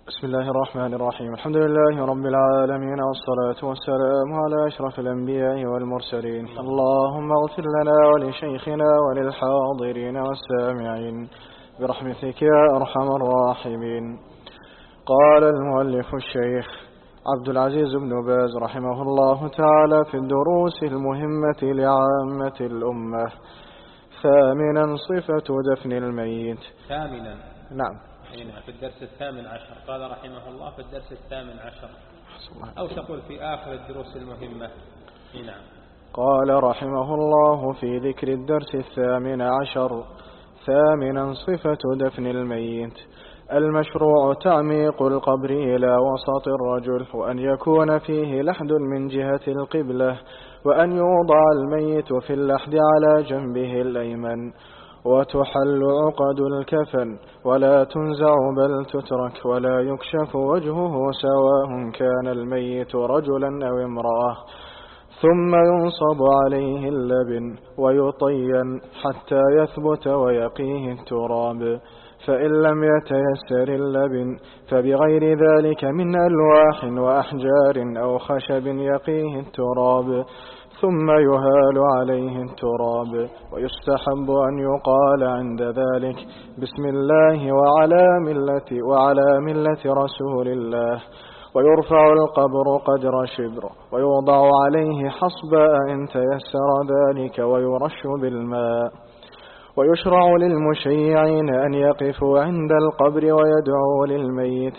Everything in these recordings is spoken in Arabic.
بسم الله الرحمن الرحيم. الحمد لله رب العالمين، والصلاة والسلام على أشرف الأنبياء والمرسلين. اللهم اغفر لنا ولشيخنا وللحاضرين والسامعين برحمتك يا أرحم الراحمين. قال المؤلف الشيخ عبد العزيز بن باز رحمه الله تعالى في الدروس المهمة لعامة الأمة: ثامنا صفة دفن الميت. ثامنا، نعم، في الدرس 18 قال رحمه الله في الدرس 18، أو تقول في آخر الدروس المهمة. نعم. قال رحمه الله في ذكر الدرس 18: ثامنا صفة دفن الميت. المشروع تعميق القبر إلى وسط الرجل، وأن يكون فيه لحد من جهة القبلة، وأن يوضع الميت في اللحد على جنبه الأيمن، وتحل عقد الكفن ولا تنزع بل تترك، ولا يكشف وجهه سواء كان الميت رجلا أو امرأة. ثم ينصب عليه اللبن ويطين حتى يثبت ويقيه التراب، فإن لم يتيسر اللبن فبغير ذلك من ألواح وأحجار أو خشب يقيه التراب، ثم يهال عليه التراب. ويستحب أن يقال عند ذلك: بسم الله وعلى ملة رسول الله. ويرفع القبر قدر شبر، ويوضع عليه حصباء إن تيسر ذلك، ويرش بالماء. ويشرع للمشيعين أن يقفوا عند القبر ويدعوا للميت،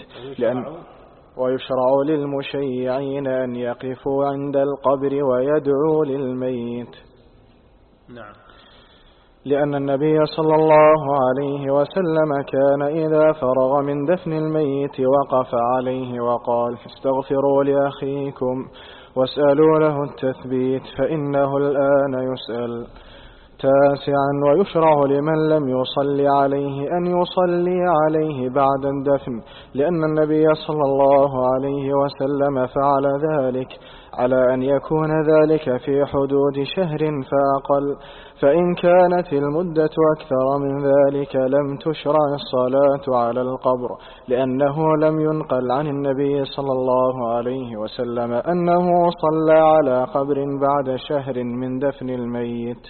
ويشرع للمشيعين أن يقفوا عند القبر ويدعوا للميت. نعم. لأن النبي صلى الله عليه وسلم كان إذا فرغ من دفن الميت وقف عليه وقال: استغفروا لأخيكم واسألوا له التثبيت فإنه الآن يسأل. 9: ويشرع لمن لم يصلي عليه أن يصلي عليه بعد الدفن، لأن النبي صلى الله عليه وسلم فعل ذلك، على أن يكون ذلك في حدود شهر فأقل، فإن كانت المدة أكثر من ذلك لم تشرع الصلاة على القبر، لأنه لم ينقل عن النبي صلى الله عليه وسلم أنه صلى على قبر بعد شهر من دفن الميت.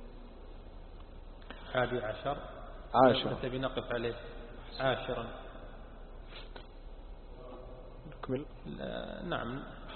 11 تبي نقف عليه 10. نعم.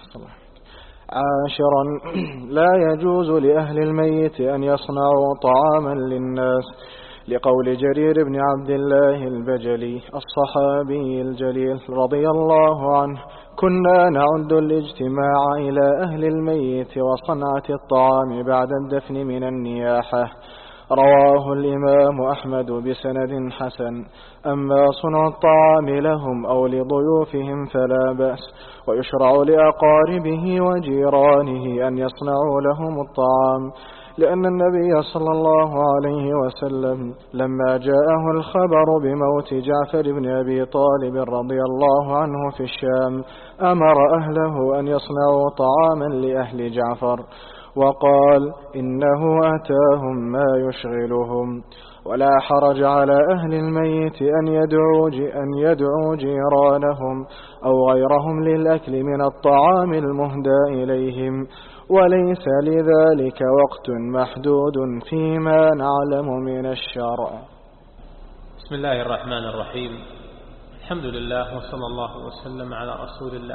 10: لا يجوز لأهل الميت أن يصنعوا طعاما للناس، لقول جرير بن عبد الله البجلي الصحابي الجليل رضي الله عنه: كنا نعد الاجتماع إلى أهل الميت وصنعة الطعام بعد الدفن من النياحة. رواه الإمام أحمد بسند حسن. أما صنع الطعام لهم أو لضيوفهم فلا بأس، ويشرع لأقاربه وجيرانه أن يصنعوا لهم الطعام، لأن النبي صلى الله عليه وسلم لما جاءه الخبر بموت جعفر بن أبي طالب رضي الله عنه في الشام أمر أهله أن يصنعوا طعاما لأهل جعفر، وقال: إنه أتاهم ما يشغلهم. ولا حرج على أهل الميت أن يدعوا جيرانهم أو غيرهم للأكل من الطعام المهدى إليهم، وليس لذلك وقت محدود فيما نعلم من الشرع. بسم الله الرحمن الرحيم. الحمد لله وصلى الله وسلم على رسول الله.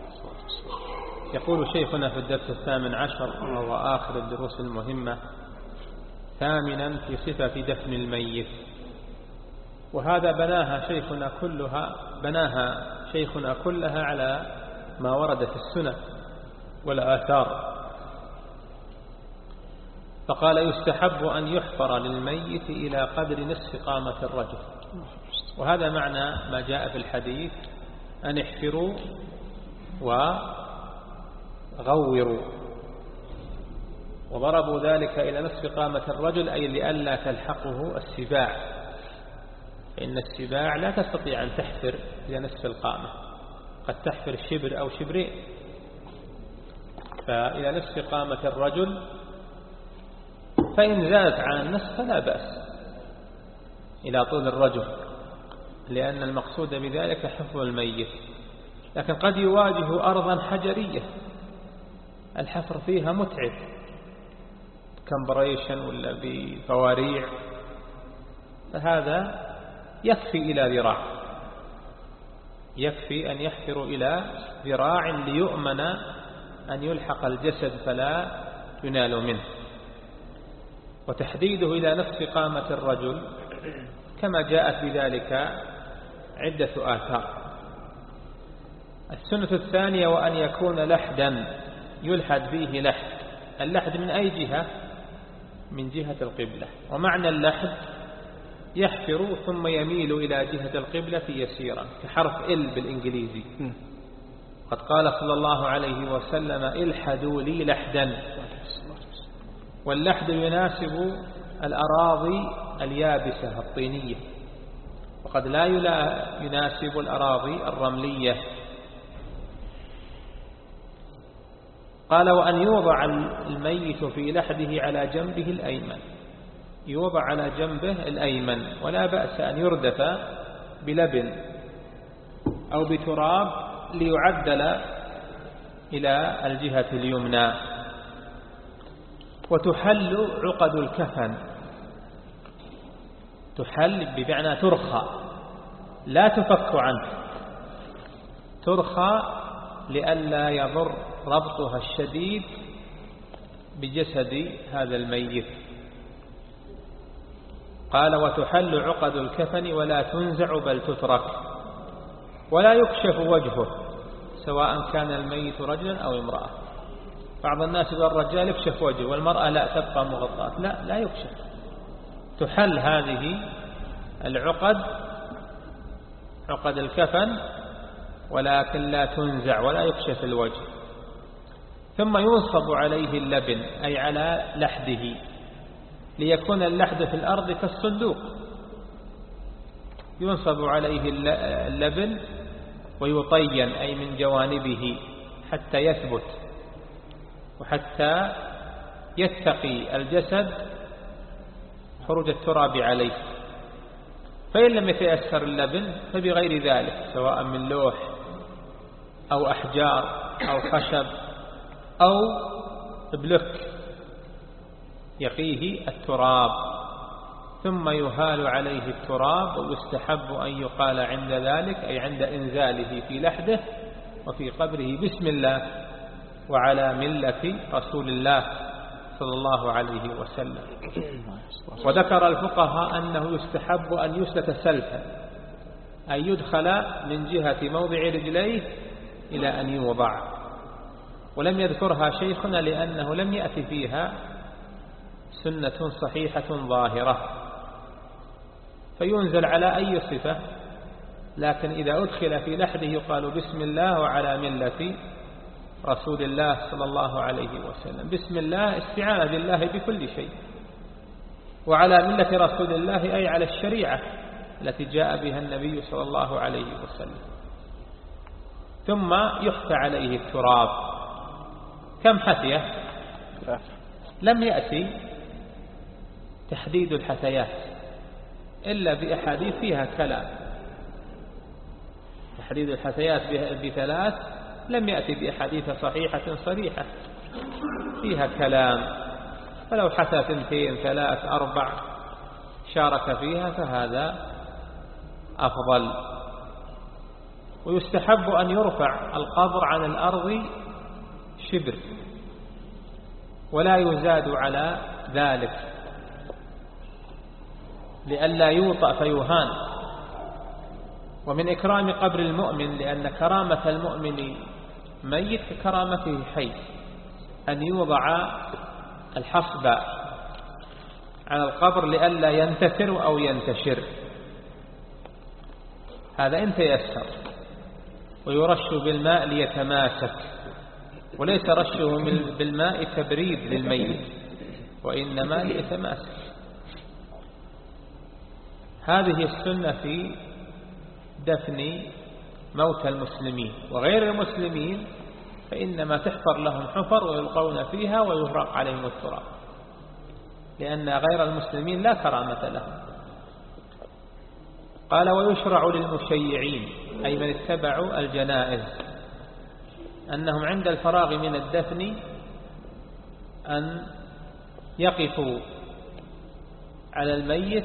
يقول شيخنا في الدرس 18 وهو آخر الدروس المهمة: ثامنا في صفة دفن الميت. وهذا بناها شيخنا كلها على ما ورد في السنة والآثار. فقال: يستحب أن يحفر للميت إلى قدر نصف قامة الرجل. وهذا معنى ما جاء في الحديث: أن احفروا وغوروا. وضربوا ذلك إلى نصف قامة الرجل، أي لئلا تلحقه السباع، إن السباع لا تستطيع أن تحفر إلى نصف القامة، قد تحفر شبر أو شبرين، فإلى نصف قامة الرجل. فإن زادت عن النصف فلا بأس إلى طول الرجل، لأن المقصود بذلك حفظ الميت. لكن قد يواجه أرضا حجرية الحفر فيها متعب، كمبريشن ولا بفواريع، فهذا يكفي إلى ذراع، يكفي أن يحفر إلى ذراع ليؤمن أن يلحق الجسد فلا ينال منه. وتحديده إلى نصف قامة الرجل كما جاءت بذلك عدة آثار. السنة الثانية وأن يكون لحدا يلحد فيه لحد. اللحد من أي جهة؟ من جهة القبلة. ومعنى اللحد يحفر ثم يميل إلى جهة القبلة يسيرا كحرف ال بالإنجليزي. قد قال صلى الله عليه وسلم الحدوا لي لحدا. واللحد يناسب الأراضي اليابسة الطينية، وقد لا يناسب الأراضي الرملية. قال وأن يوضع الميت في لحده على جنبه الأيمن، يوضع على جنبه الأيمن، ولا بأس أن يردف بلبن أو بتراب ليعدل إلى الجهة اليمنى. وتحل عقد الكفن، تحل بمعنى ترخى، لا تفك عنه، ترخى لئلا يضر ربطها الشديد بجسد هذا الميت. قال وتحل عقد الكفن ولا تنزع بل تترك، ولا يكشف وجهه سواء كان الميت رجلا أو امرأة. بعض الناس يقول الرجال يكشف وجهه والمرأة لا تبقى مغطاة، لا يكشف. تحل هذه العقد، عقد الكفن، ولكن لا تنزع ولا يكشف الوجه. ثم ينصب عليه اللبن أي على لحده، ليكون اللحد في الأرض كالصندوق. ينصب عليه اللبن ويطين أي من جوانبه حتى يثبت وحتى يتقي الجسد خروج التراب عليه. فإن لم يتيسر اللبن فبغير ذلك، سواء من لوح أو أحجار أو خشب أو بلك يقيه التراب، ثم يهال عليه التراب. ويستحب أن يقال عند ذلك أي عند إنزاله في لحده وفي قبره بسم الله وعلى ملة رسول الله صلى الله عليه وسلم. وذكر الفقهاء أنه يستحب أن يسلك سلفا، أن يدخل من جهة موضع رجليه إلى أن يوضع. ولم يذكرها شيخنا لأنه لم يأتي فيها سنة صحيحة ظاهرة، فينزل على أي صفة، لكن إذا أدخل في لحده يقال بسم الله وعلى ملة رسول الله صلى الله عليه وسلم. بسم الله استعانة بالله بكل شيء، وعلى ملة رسول الله أي على الشريعة التي جاء بها النبي صلى الله عليه وسلم. ثم يحثى عليه التراب. كم حثية؟ لم يأتي تحديد الحثيات إلا بأحاديث فيها كلام. تحديد الحثيات بثلاث لم يأتي بأحاديث صحيحة صريحة، فيها كلام. فلو حثى 2 3 4 شارك فيها فهذا أفضل. ويستحب أن يرفع القبر عن الأرض شبر ولا يزاد على ذلك، لئلا يوطأ فيهان. ومن إكرام قبر المؤمن، لأن كرامة المؤمن ميت ككرامته حي، أن يوضع الحصب على القبر لئلا ينتثر أو ينتشر، هذا إن تيسر. ويرش بالماء ليتماسك، وليس رشه بالماء تبريد للميت، وإنما ليتماسك. هذه السنة في دفن موتى المسلمين. وغير المسلمين فإنما تحفر لهم حفر ويلقون فيها ويهرق عليهم التراب، لأن غير المسلمين لا كرامة لهم. قال ويشرع للمشيعين أي من اتبعوا الجنائز أنهم عند الفراغ من الدفن أن يقفوا على الميت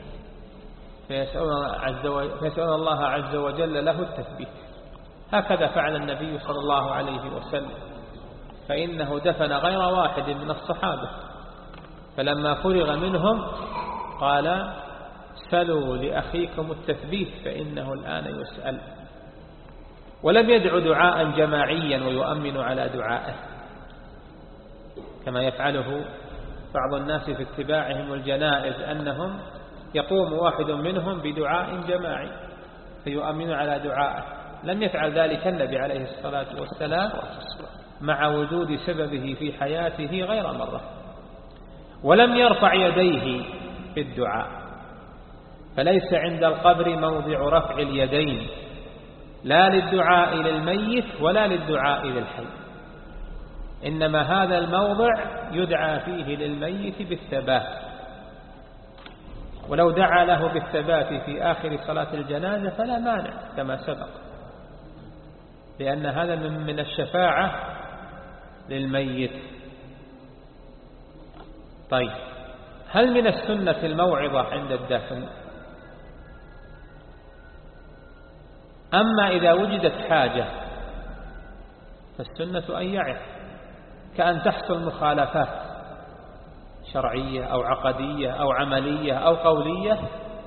فيسألون الله عز وجل له التثبيت. هكذا فعل النبي صلى الله عليه وسلم، فإنه دفن غير واحد من الصحابة، فلما فرغ منهم قال سلوا لأخيكم التثبيت فإنه الآن يسأل. ولم يدع دعاء جماعيا ويؤمن على دعائه كما يفعله بعض الناس في اتباعهم الجنائز، أنهم يقوم واحد منهم بدعاء جماعي فيؤمن على دعائه. لم يفعل ذلك النبي عليه الصلاة والسلام مع وجود سببه في حياته غير مرة. ولم يرفع يديه في الدعاء، فليس عند القبر موضع رفع اليدين لا للدعاء للميت ولا للدعاء للحي، إنما هذا الموضع يدعى فيه للميت بالثبات، ولو دعا له بالثبات في آخر صلاة الجنازة فلا مانع كما سبق، لأن هذا من الشفاعة للميت. طيب، هل من السنة الموعظة عند الدفن؟ أما إذا وجدت حاجة فالسنة أن يعظ، كأن تحصل مخالفات شرعية أو عقدية أو عملية أو قولية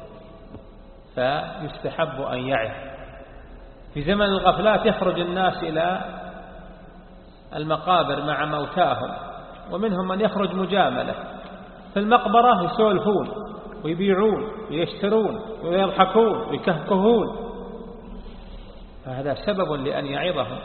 فيستحب أن يعظ. في زمن الغفلات يخرج الناس إلى المقابر مع موتاهم، ومنهم من يخرج مجاملة في المقبرة، يسولفون ويبيعون ويشترون ويضحكون ويكهكهون، فهذا سبب لأن يعظهم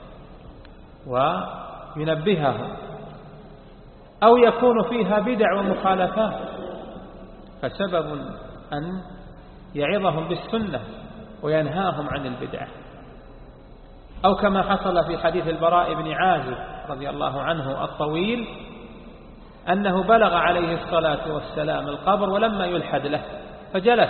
وينبههم. أو يكون فيها بدع ومخالفات فسبب أن يعظهم بالسنة وينهاهم عن البدع. أو كما حصل في حديث البراء بن عازب رضي الله عنه الطويل، أنه بلغ عليه الصلاة والسلام القبر ولما يلحد له فجلس،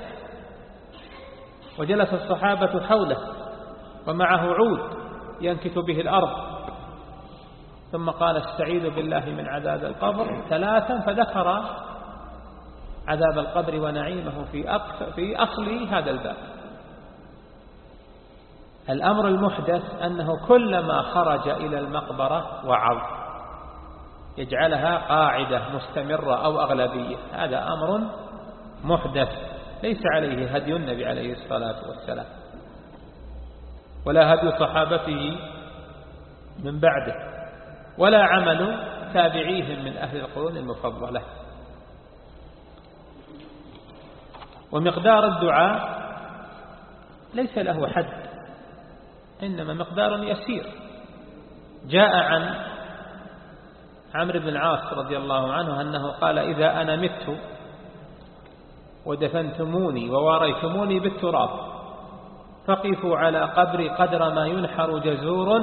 وجلس الصحابة حوله ومعه عود ينكت به الأرض، ثم قال استعيذ بالله من عذاب القبر 3، فذكر عذاب القبر ونعيمه في أصل هذا الباب. الأمر المحدث أنه كلما خرج إلى المقبرة وعظ، يجعلها قاعدة مستمرة أو أغلبية، هذا أمر محدث ليس عليه هدي النبي عليه الصلاة والسلام ولا هدي صحابته من بعده ولا عمل تابعيهم من أهل القرون المفضلة. ومقدار الدعاء ليس له حد، إنما مقدار يسير. جاء عن عمرو بن العاص رضي الله عنه أنه قال إذا أنا مت ودفنتموني وواريتموني بالتراب فقفوا على قبري قدر ما ينحر جزور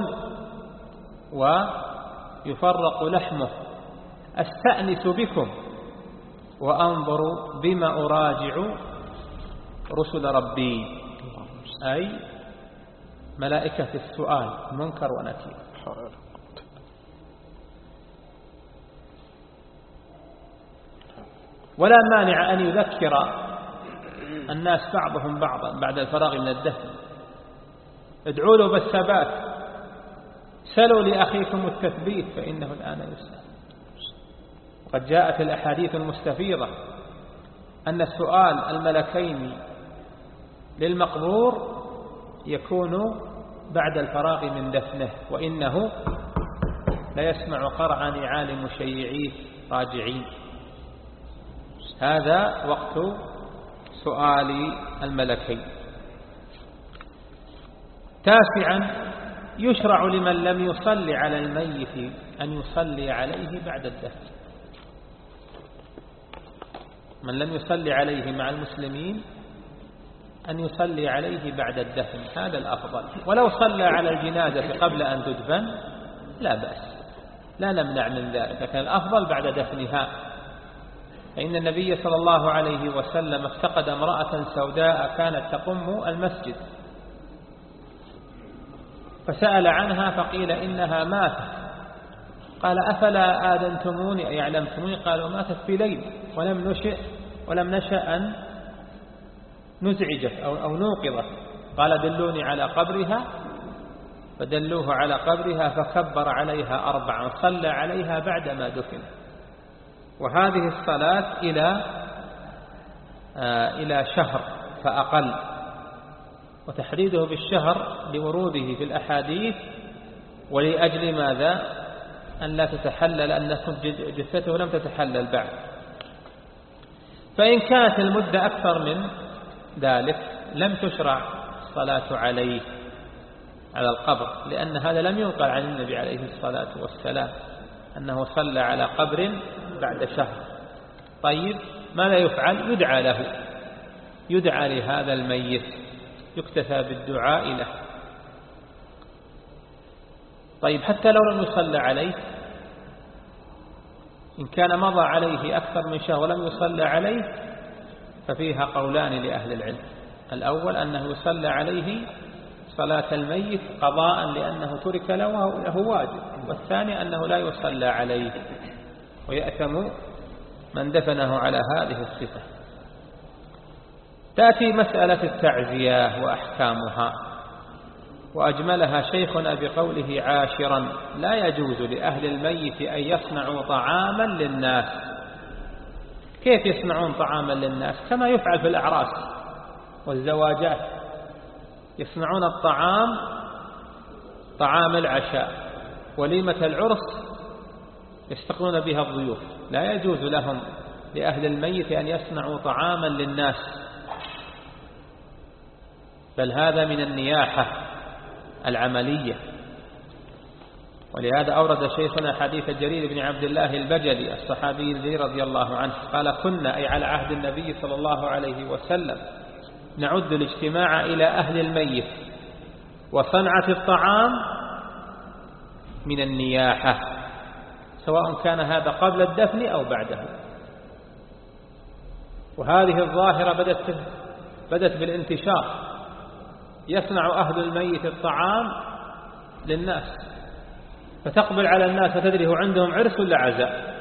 ويفرق لحمه، أستأنس بكم وأنظر بما أراجع رسل ربي، أي ملائكة السؤال منكر ونكير. ولا مانع أن يذكر الناس بعضهم بعضا بعد الفراغ من الدفن، ادعوا له بالثبات، سلوا لأخيكم التثبيت فإنه الآن يسأل. وقد جاءت الأحاديث المستفيضة أن السؤال الملكين للمقبور يكون بعد الفراغ من دفنه، وإنه لا يسمع قرع نعال مشيعيه راجعين. هذا وقت سؤال الملكين. 9، يشرع لمن لم يصلي على الميت أن يصلي عليه بعد الدفن. من لم يصلي عليه مع المسلمين أن يصلي عليه بعد الدفن، هذا الأفضل. ولو صلى على الجنازة قبل أن تدفن لا بأس، لا نمنع من ذلك، لكن الأفضل بعد دفنها. فإن النبي صلى الله عليه وسلم افتقد امرأة سوداء كانت تقم المسجد، فسأل عنها فقيل إنها ماتت. قال أفلا آذنتموني أي أعلمتموني؟ قالوا ماتت في ليل ولم نشأ أن نزعجك أو نوقظك. قال دلوني على قبرها، فدلوه على قبرها فكبر عليها 4 صلى عليها بعدما دفن. وهذه الصلاة إلى شهر فأقل، وتحديده بالشهر لوروده في الأحاديث، ولأجل ماذا؟ أن لا تتحلل، أن جثته لم تتحلل بعد. فإن كانت المدة أكثر من ذلك لم تشرع الصلاة عليه على القبر، لأن هذا لم ينقل عن النبي عليه الصلاة والسلام أنه صلى على قبر بعد شهر. طيب ماذا يفعل؟ يدعى له، يدعى لهذا الميت، يكتفى بالدعاء له. طيب حتى لو لم يصلى عليه، إن كان مضى عليه أكثر من شهر ولم يصلى عليه ففيها قولان لأهل العلم. الأول أنه يصلى عليه صلاة الميت قضاء لأنه ترك له واجب، والثاني أنه لا يصلى عليه ويأثم من دفنه على هذه الصفة. تأتي مسألة التعزية وأحكامها، وأجملها شيخنا بقوله عاشرا: لا يجوز لأهل الميت أن يصنعوا طعاما للناس. كيف يصنعون طعاما للناس؟ كما يفعل في الأعراس والزواجات، يصنعون الطعام، طعام العشاء، وليمة العرس يستقبلون بها الضيوف. لا يجوز لهم لأهل الميت أن يصنعوا طعاما للناس، بل هذا من النياحة العملية. ولهذا أورد شيخنا حديث جرير بن عبد الله البجلي الصحابي الجليل رضي الله عنه قال: كنا أي على عهد النبي صلى الله عليه وسلم نعد الاجتماع إلى أهل الميت وصنعة الطعام من النياحة، سواء كان هذا قبل الدفن أو بعده. وهذه الظاهرة بدت بالانتشار، يصنع أهل الميت الطعام للناس، فتقبل على الناس فتدري هو عندهم عرس ولا عزاء.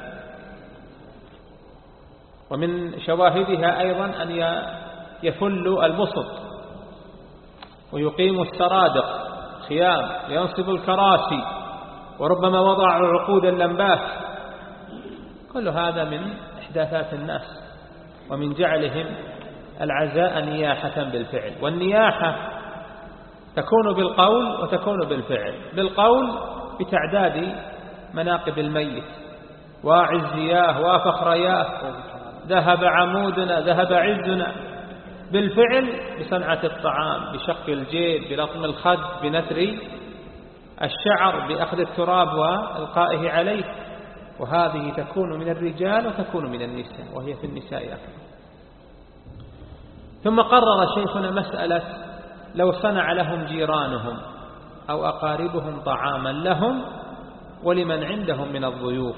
ومن شواهدها أيضا أن يفل البسط ويقيم السرادق خيام، ينصب الكراسي، وربما وضعوا عقود اللمبات. كل هذا من إحداثات الناس ومن جعلهم العزاء نياحة بالفعل. والنياحة تكون بالقول وتكون بالفعل. بالقول بتعداد مناقب الميت: واعزياه وفخرياه، ذهب عمودنا، ذهب عزنا. بالفعل بصنعة الطعام، بشق الجيب، بلطم الخد، بنثر الشعر، بأخذ التراب والقائه عليه. وهذه تكون من الرجال وتكون من النساء، وهي في النساء أكثر. ثم قرر شيخنا مسألة لو صنع لهم جيرانهم أو أقاربهم طعاما لهم ولمن عندهم من الضيوف،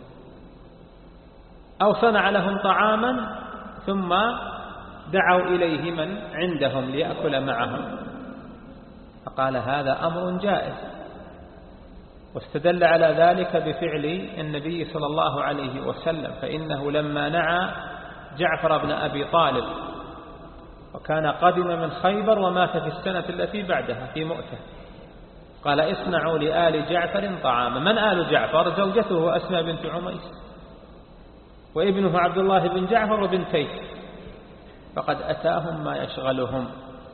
أو صنع لهم طعاما ثم دعوا إليه من عندهم ليأكل معهم، فقال هذا أمر جائز. واستدل على ذلك بفعل النبي صلى الله عليه وسلم، فإنه لما نعى جعفر بن أبي طالب وكان قدم من خيبر ومات في السنة التي بعدها في مؤتة، قال: اصنعوا لآل جعفر طعاما. من آل جعفر؟ زوجته أسماء بنت عميس وابنه عبد الله بن جعفر وبنتيه، فقد أتاهم ما يشغلهم.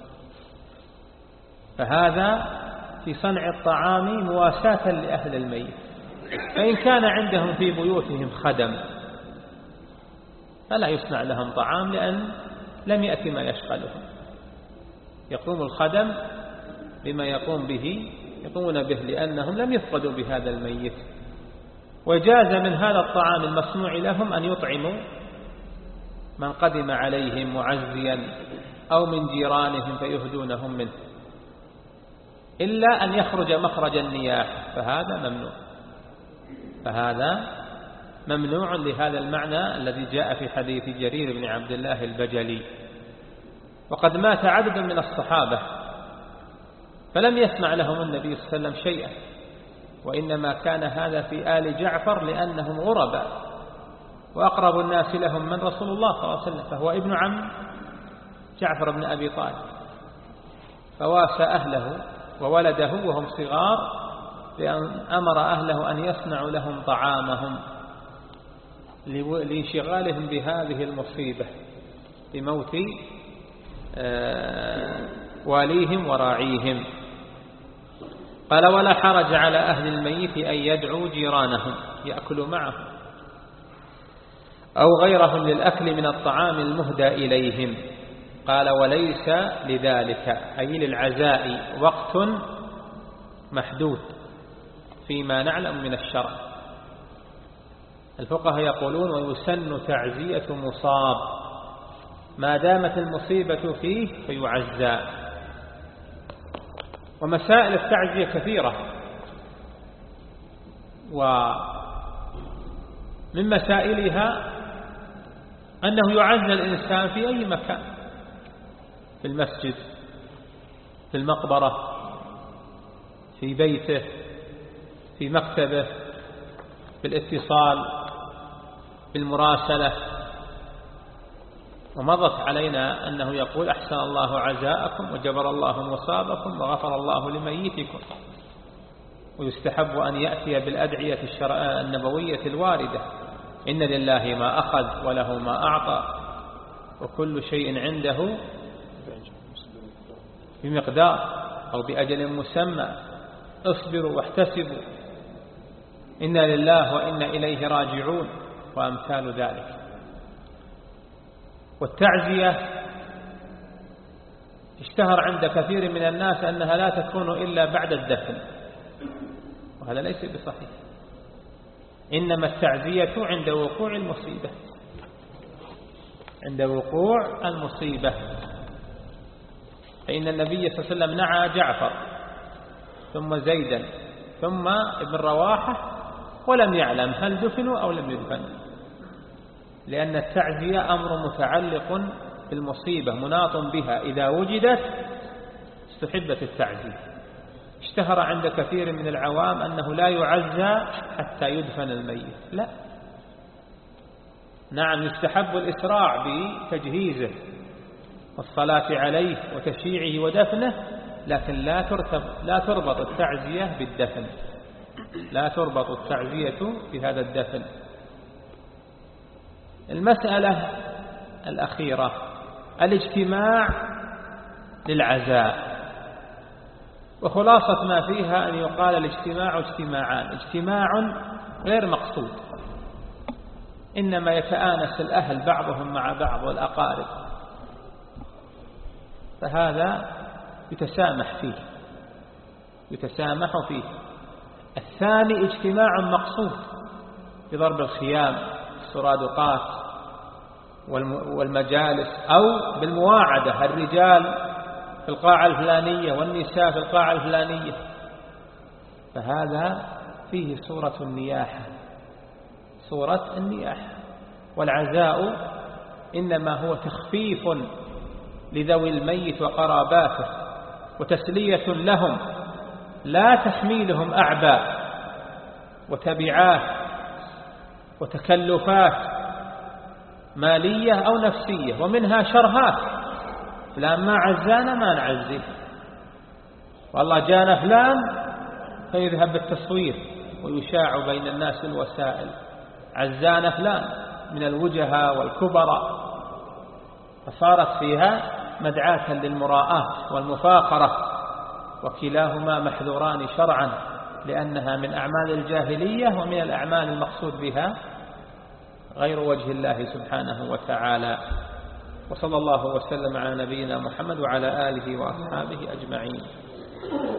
فهذا في صنع الطعام مواساة لأهل الميت. فإن كان عندهم في بيوتهم خدم فلا يصنع لهم طعام، لأن لم يأتي ما يشغلهم. يقوم الخدم بما يقومون به لأنهم لم يفقدوا بهذا الميت. وجاز من هذا الطعام المصنوع لهم أن يطعموا من قدم عليهم معزيا أو من جيرانهم فيهدونهم منه، إلا أن يخرج مخرج النياحة، فهذا ممنوع. فهذا ممنوع لهذا المعنى الذي جاء في حديث جرير بن عبد الله البجلي. وقد مات عدد من الصحابة فلم يسمع لهم النبي صلى الله عليه وسلم شيئا، وإنما كان هذا في آل جعفر لأنهم غرباء، وأقرب الناس لهم من رسول الله صلى الله عليه وسلم، فهو ابن عم جعفر بن أبي طالب، فواسى أهله وولده وهم صغار لأن أمر أهله أن يصنعوا لهم طعامهم لانشغالهم بهذه المصيبة بموت واليهم وراعيهم. قال: ولا حرج على أهل الميت أن يدعوا جيرانهم يأكلوا معهم أو غيرهم للأكل من الطعام المهدى إليهم. قال: وليس لذلك أي للعزاء وقت محدود فيما نعلم من الشرع. الفقهاء يقولون: ويسن تعزية مصاب ما دامت المصيبة فيه فيعزى. ومسائل التعزية كثيرة، ومن مسائلها أنه يعزى الإنسان في أي مكان، في المسجد، في المقبرة، في بيته، في مكتبه، في الاتصال، في المراسلة. ومضت علينا أنه يقول: أحسن الله عزاءكم وجبر الله مصابكم وغفر الله لميتكم. ويستحب أن يأتي بالأدعية النبوية الواردة: إن لله ما أخذ وله ما أعطى وكل شيء عنده بمقدار أو بأجل مسمى، اصبروا واحتسبوا، إنا لله وإنا إليه راجعون، وأمثال ذلك. والتعزية اشتهر عند كثير من الناس أنها لا تكون إلا بعد الدفن، وهذا ليس بصحيح. إنما التعزية عند وقوع المصيبة، عند وقوع المصيبة. فإن النبي صلى الله عليه وسلم نعى جعفر ثم زيدا ثم ابن رواحة ولم يعلم هل دفنوا أو لم يدفنوا، لأن التعزية أمر متعلق بالمصيبة مناط بها، إذا وجدت استحبت التعزية. اشتهر عند كثير من العوام أنه لا يعزى حتى يدفن الميت، لا، نعم يستحب الإسراع بتجهيزه والصلاة عليه وتشييعه ودفنه، لكن لا تربط التعزية بالدفن، لا تربط التعزية بهذا الدفن. المسألة الأخيرة الاجتماع للعزاء، وخلاصة ما فيها أن يقال الاجتماع اجتماعان: اجتماع غير مقصود، إنما يتآنس الأهل بعضهم مع بعض والأقارب، فهذا يتسامح فيه. الثاني اجتماع مقصود بضرب الخيام، السرادقات والمجالس، أو بالمواعدة، الرجال في القاعة الفلانية والنساء في القاعة الفلانية، فهذا فيه صورة النياحة. والعزاء إنما هو تخفيف لذوي الميت وقراباته وتسلية لهم، لا تحميلهم أعباء وتبعات وتكلفات مالية أو نفسية، ومنها شرهات: فلان ما عزانا ما نعزيه، والله جانا فلان، فيذهب بالتصوير ويشاع بين الناس الوسائل: عزانا فلان من الوجهاء والكبراء، فصارت فيها مدعاة للمراءة والمفاخرة، وكلاهما محذوران شرعا، لأنها من أعمال الجاهلية ومن الأعمال المقصود بها غير وجه الله سبحانه وتعالى. وصلى الله وسلم على نبينا محمد وعلى آله وأصحابه أجمعين.